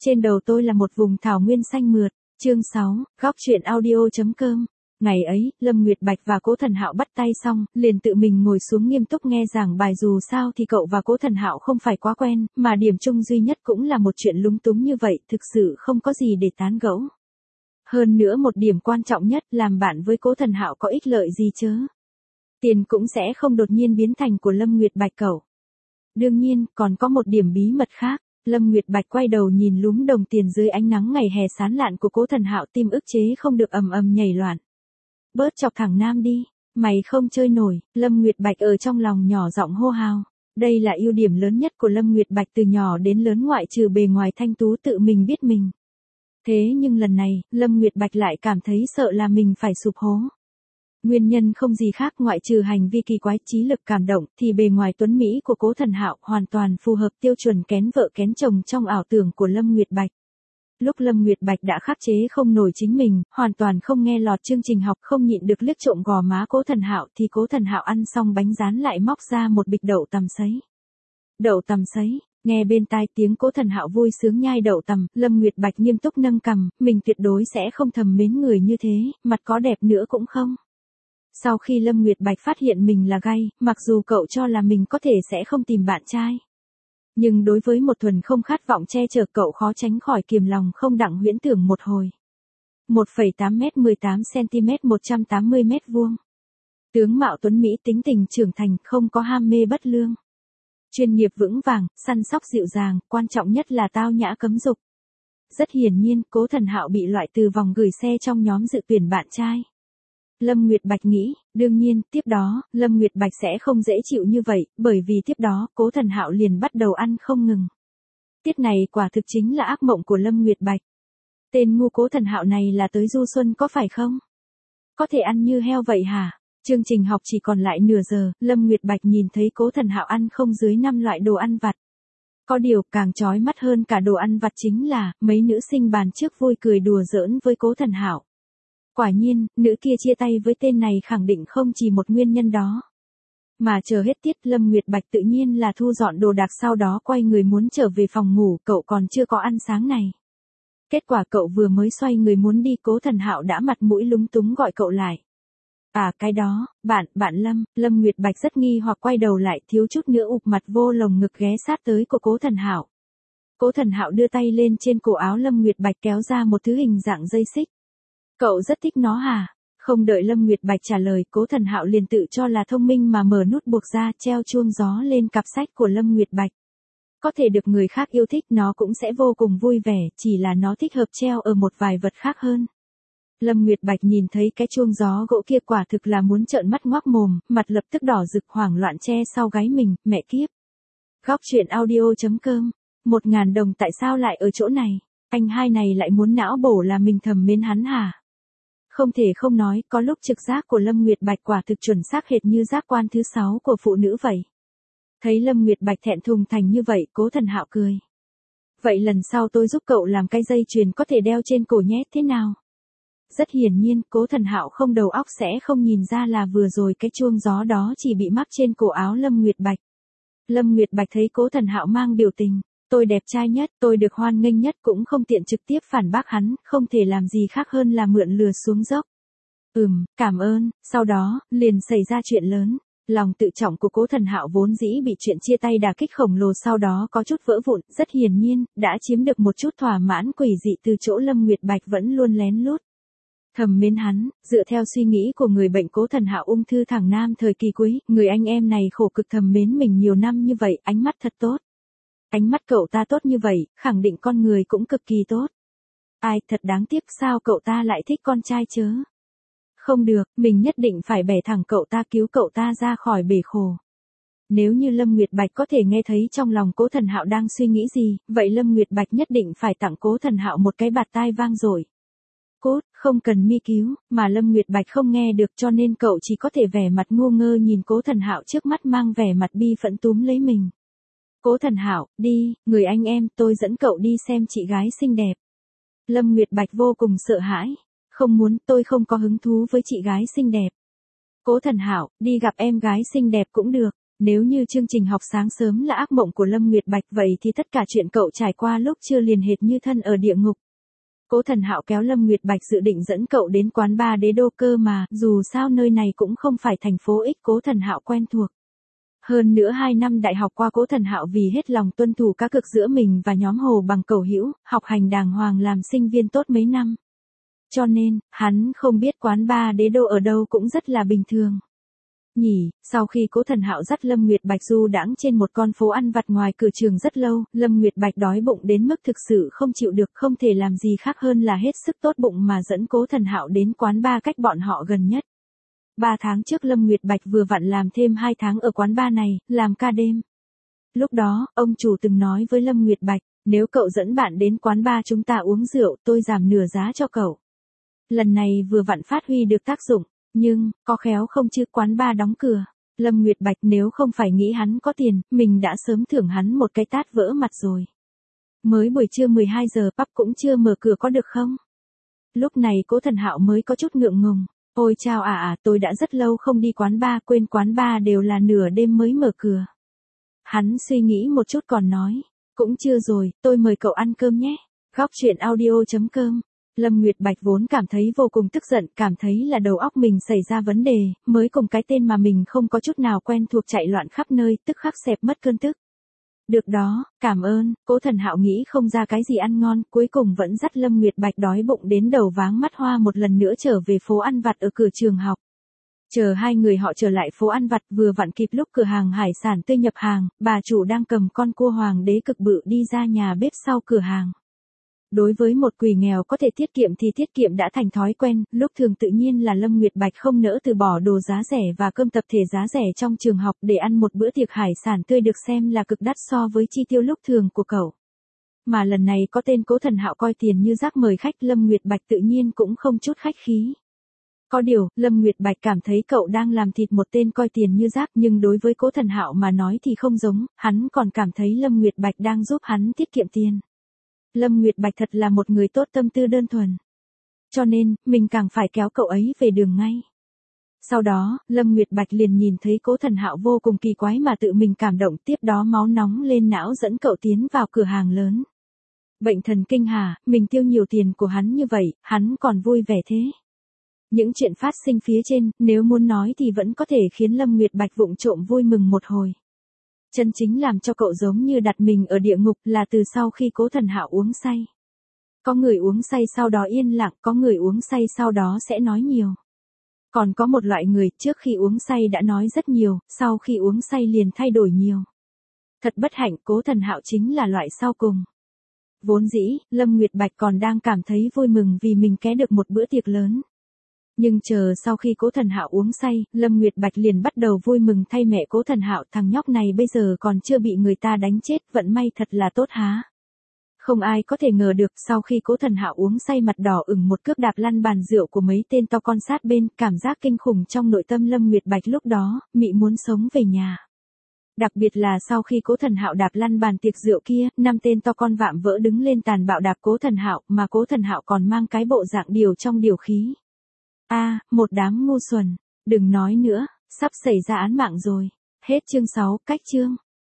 trên đầu tôi là một vùng thảo nguyên xanh mượt. Chương 6, góc truyện audio.com. Ngày ấy, Lâm Nguyệt Bạch và Cố Thần Hạo bắt tay xong, liền tự mình ngồi xuống nghiêm túc nghe giảng bài, dù sao thì cậu và Cố Thần Hạo không phải quá quen, mà điểm chung duy nhất cũng là một chuyện lúng túng như vậy, thực sự không có gì để tán gẫu. Hơn nữa một điểm quan trọng nhất, làm bạn với Cố Thần Hạo có ích lợi gì chứ? Tiền cũng sẽ không đột nhiên biến thành của Lâm Nguyệt Bạch cậu. Đương nhiên, còn có một điểm bí mật khác. Lâm Nguyệt Bạch quay đầu nhìn lúm đồng tiền dưới ánh nắng ngày hè sáng lạn của Cố Thần Hạo, tim ức chế không được ầm ầm nhảy loạn. Bớt chọc thằng Nam đi, mày không chơi nổi, Lâm Nguyệt Bạch ở trong lòng nhỏ giọng hô hào. Đây là ưu điểm lớn nhất của Lâm Nguyệt Bạch từ nhỏ đến lớn, ngoại trừ bề ngoài thanh tú tự mình biết mình. Thế nhưng lần này, Lâm Nguyệt Bạch lại cảm thấy sợ là mình phải sụp hố. Nguyên nhân không gì khác ngoại trừ hành vi kỳ quái, trí lực cảm động, thì bề ngoài tuấn mỹ của Cố Thần Hạo hoàn toàn phù hợp tiêu chuẩn kén vợ kén chồng trong ảo tưởng của Lâm Nguyệt Bạch. Lúc Lâm Nguyệt Bạch đã khắc chế không nổi chính mình, hoàn toàn không nghe lọt chương trình học, không nhịn được liếc trộm gò má Cố Thần Hạo, thì Cố Thần Hạo ăn xong bánh rán lại móc ra một bịch đậu tằm sấy. Đậu tằm sấy, nghe bên tai tiếng Cố Thần Hạo vui sướng nhai đậu tằm, Lâm Nguyệt Bạch nghiêm túc nâng cằm, mình tuyệt đối sẽ không thầm mến người như thế, mặt có đẹp nữa cũng không. Sau khi Lâm Nguyệt Bạch phát hiện mình là gay, mặc dù cậu cho là mình có thể sẽ không tìm bạn trai, nhưng đối với một thuần không khát vọng che chở, cậu khó tránh khỏi kiềm lòng không đặng huyễn tưởng một hồi. 1,8 m 18 cm 180 m vuông. Tướng mạo tuấn mỹ, tính tình trưởng thành, không có ham mê bất lương. Chuyên nghiệp vững vàng, săn sóc dịu dàng, quan trọng nhất là tao nhã cấm dục. Rất hiển nhiên, Cố Thần Hạo bị loại từ vòng gửi xe trong nhóm dự tuyển bạn trai. Lâm Nguyệt Bạch nghĩ, đương nhiên, tiếp đó, Lâm Nguyệt Bạch sẽ không dễ chịu như vậy, bởi vì tiếp đó, Cố Thần Hạo liền bắt đầu ăn không ngừng. Tiết này quả thực chính là ác mộng của Lâm Nguyệt Bạch. Tên ngu Cố Thần Hạo này là tới du xuân có phải không? Có thể ăn như heo vậy hả? Chương trình học chỉ còn lại nửa giờ, Lâm Nguyệt Bạch nhìn thấy Cố Thần Hạo ăn không dưới 5 loại đồ ăn vặt. Có điều, càng chói mắt hơn cả đồ ăn vặt chính là, mấy nữ sinh bàn trước vui cười đùa giỡn với Cố Thần Hạo. Quả nhiên, nữ kia chia tay với tên này khẳng định không chỉ một nguyên nhân đó. Mà chờ hết tiết, Lâm Nguyệt Bạch tự nhiên là thu dọn đồ đạc, sau đó quay người muốn trở về phòng ngủ, cậu còn chưa có ăn sáng này. Kết quả cậu vừa mới xoay người muốn đi, Cố Thần Hạo đã mặt mũi lúng túng gọi cậu lại. À cái đó, bạn Lâm Nguyệt Bạch rất nghi hoặc quay đầu lại, thiếu chút nữa ụp mặt vô lồng ngực ghé sát tới của Cố Thần Hạo. Cố Thần Hạo đưa tay lên trên cổ áo Lâm Nguyệt Bạch kéo ra một thứ hình dạng dây xích. Cậu rất thích nó hả? Không đợi Lâm Nguyệt Bạch trả lời, Cố Thần Hạo liền tự cho là thông minh mà mở nút buộc ra, treo chuông gió lên cặp sách của Lâm Nguyệt Bạch. Có thể được người khác yêu thích, nó cũng sẽ vô cùng vui vẻ, chỉ là nó thích hợp treo ở một vài vật khác hơn. Lâm Nguyệt Bạch nhìn thấy cái chuông gió gỗ kia quả thực là muốn trợn mắt ngoác mồm, mặt lập tức đỏ rực, hoảng loạn che sau gáy mình, mẹ kiếp. Góc truyện audio.com. 1.000 đồng tại sao lại ở chỗ này? Anh hai này lại muốn não bổ là mình thầm mến hắn hả? Không thể không nói, có lúc trực giác của Lâm Nguyệt Bạch quả thực chuẩn xác hệt như giác quan thứ 6 của phụ nữ vậy. Thấy Lâm Nguyệt Bạch thẹn thùng thành như vậy, Cố Thần Hạo cười. Vậy lần sau tôi giúp cậu làm cái dây chuyền có thể đeo trên cổ nhé, thế nào? Rất hiển nhiên, Cố Thần Hạo không đầu óc sẽ không nhìn ra là vừa rồi cái chuông gió đó chỉ bị mắc trên cổ áo Lâm Nguyệt Bạch. Lâm Nguyệt Bạch thấy Cố Thần Hạo mang biểu tình, tôi đẹp trai nhất, tôi được hoan nghênh nhất, cũng không tiện trực tiếp phản bác hắn, không thể làm gì khác hơn là mượn lừa xuống dốc. Cảm ơn. Sau đó, liền xảy ra chuyện lớn. Lòng tự trọng của Cố Thần Hạo vốn dĩ bị chuyện chia tay đả kích khổng lồ sau đó có chút vỡ vụn, rất hiển nhiên, đã chiếm được một chút thỏa mãn quỷ dị từ chỗ Lâm Nguyệt Bạch vẫn luôn lén lút thầm mến hắn. Dựa theo suy nghĩ của người bệnh Cố Thần Hạo ung thư thẳng nam thời kỳ cuối, người anh em này khổ cực thầm mến mình nhiều năm như vậy, ánh mắt thật tốt. Ánh mắt cậu ta tốt như vậy, khẳng định con người cũng cực kỳ tốt. Ai, thật đáng tiếc, sao cậu ta lại thích con trai chớ? Không được, mình nhất định phải bẻ thẳng cậu ta, cứu cậu ta ra khỏi bể khổ. Nếu như Lâm Nguyệt Bạch có thể nghe thấy trong lòng Cố Thần Hạo đang suy nghĩ gì, vậy Lâm Nguyệt Bạch nhất định phải tặng Cố Thần Hạo một cái bạt tai vang dội. Cút, không cần mi cứu, mà Lâm Nguyệt Bạch không nghe được, cho nên cậu chỉ có thể vẻ mặt ngu ngơ nhìn Cố Thần Hạo trước mắt mang vẻ mặt bi phẫn túm lấy mình. Cố Thần Hạo, đi, người anh em, tôi dẫn cậu đi xem chị gái xinh đẹp. Lâm Nguyệt Bạch vô cùng sợ hãi. Không muốn, tôi không có hứng thú với chị gái xinh đẹp. Cố Thần Hạo, đi gặp em gái xinh đẹp cũng được. Nếu như chương trình học sáng sớm là ác mộng của Lâm Nguyệt Bạch vậy thì tất cả chuyện cậu trải qua lúc chưa liền hệt như thân ở địa ngục. Cố Thần Hạo kéo Lâm Nguyệt Bạch dự định dẫn cậu đến quán bar Đế Đô cơ mà, dù sao nơi này cũng không phải thành phố X Cố Thần Hạo quen thuộc. Hơn nữa 2 năm đại học qua Cố Thần Hạo vì hết lòng tuân thủ cá cược giữa mình và nhóm Hồ Bằng Cẩu Hữu, học hành đàng hoàng làm sinh viên tốt mấy năm. Cho nên, hắn không biết quán bar Đế Đô ở đâu cũng rất là bình thường. Sau khi Cố Thần Hạo dắt Lâm Nguyệt Bạch du đãng trên một con phố ăn vặt ngoài cửa trường rất lâu, Lâm Nguyệt Bạch đói bụng đến mức thực sự không chịu được, không thể làm gì khác hơn là hết sức tốt bụng mà dẫn Cố Thần Hạo đến quán bar cách bọn họ gần nhất. 3 tháng trước Lâm Nguyệt Bạch vừa vặn làm thêm 2 tháng ở quán bar này, làm ca đêm. Lúc đó, ông chủ từng nói với Lâm Nguyệt Bạch, nếu cậu dẫn bạn đến quán bar chúng ta uống rượu, tôi giảm nửa giá cho cậu. Lần này vừa vặn phát huy được tác dụng. Nhưng, có khéo không chứ quán bar đóng cửa. Lâm Nguyệt Bạch nếu không phải nghĩ hắn có tiền, mình đã sớm thưởng hắn một cái tát vỡ mặt rồi. Mới buổi trưa 12 giờ pub cũng chưa mở cửa có được không? Lúc này Cố Thần Hạo mới có chút ngượng ngùng. Ôi chao tôi đã rất lâu không đi quán bar, quên quán bar đều là nửa đêm mới mở cửa. Hắn suy nghĩ một chút còn nói. Cũng chưa rồi, tôi mời cậu ăn cơm nhé. Góc truyện audio.com. Lâm Nguyệt Bạch vốn cảm thấy vô cùng tức giận, cảm thấy là đầu óc mình xảy ra vấn đề, mới cùng cái tên mà mình không có chút nào quen thuộc chạy loạn khắp nơi, tức khắc xẹp mất cơn tức. Được đó, cảm ơn, Cố Thần Hạo nghĩ không ra cái gì ăn ngon, cuối cùng vẫn dắt Lâm Nguyệt Bạch đói bụng đến đầu váng mắt hoa một lần nữa trở về phố ăn vặt ở cửa trường học. Chờ hai người họ trở lại phố ăn vặt vừa vặn kịp lúc cửa hàng hải sản tươi nhập hàng, bà chủ đang cầm con cua hoàng đế cực bự đi ra nhà bếp sau cửa hàng. Đối với một quỷ nghèo có thể tiết kiệm thì tiết kiệm đã thành thói quen, lúc thường tự nhiên là Lâm Nguyệt Bạch không nỡ từ bỏ đồ giá rẻ và cơm tập thể giá rẻ trong trường học để ăn một bữa tiệc hải sản tươi được xem là cực đắt so với chi tiêu lúc thường của cậu. Mà lần này có tên Cố Thần Hạo coi tiền như rác mời khách, Lâm Nguyệt Bạch tự nhiên cũng không chút khách khí. Có điều, Lâm Nguyệt Bạch cảm thấy cậu đang làm thịt một tên coi tiền như rác, nhưng đối với Cố Thần Hạo mà nói thì không giống, hắn còn cảm thấy Lâm Nguyệt Bạch đang giúp hắn tiết kiệm tiền. Lâm Nguyệt Bạch thật là một người tốt, tâm tư đơn thuần. Cho nên, mình càng phải kéo cậu ấy về đường ngay. Sau đó, Lâm Nguyệt Bạch liền nhìn thấy Cố Thần Hạo vô cùng kỳ quái mà tự mình cảm động, tiếp đó máu nóng lên não dẫn cậu tiến vào cửa hàng lớn. Bệnh thần kinh hả, mình tiêu nhiều tiền của hắn như vậy, hắn còn vui vẻ thế. Những chuyện phát sinh phía trên, nếu muốn nói thì vẫn có thể khiến Lâm Nguyệt Bạch vụng trộm vui mừng một hồi. Chân chính làm cho cậu giống như đặt mình ở địa ngục là từ sau khi Cố Thần Hạo uống say. Có người uống say sau đó yên lặng, có người uống say sau đó sẽ nói nhiều. Còn có một loại người trước khi uống say đã nói rất nhiều, sau khi uống say liền thay đổi nhiều. Thật bất hạnh, Cố Thần Hạo chính là loại sau cùng. Vốn dĩ, Lâm Nguyệt Bạch còn đang cảm thấy vui mừng vì mình ké được một bữa tiệc lớn. Nhưng chờ sau khi Cố Thần Hạo uống say, Lâm Nguyệt Bạch liền bắt đầu vui mừng thay mẹ Cố Thần Hạo, thằng nhóc này bây giờ còn chưa bị người ta đánh chết, vận may thật là tốt há. Không ai có thể ngờ được, sau khi Cố Thần Hạo uống say mặt đỏ ửng một cước đạp lăn bàn rượu của mấy tên to con sát bên, cảm giác kinh khủng trong nội tâm Lâm Nguyệt Bạch lúc đó, mị muốn sống về nhà. Đặc biệt là sau khi Cố Thần Hạo đạp lăn bàn tiệc rượu kia, 5 tên to con vạm vỡ đứng lên tàn bạo đạp Cố Thần Hạo, mà Cố Thần Hạo còn mang cái bộ dạng điều trong điều khí. Một đám ngu xuẩn, đừng nói nữa, sắp xảy ra án mạng rồi. Hết chương 6, cách chương.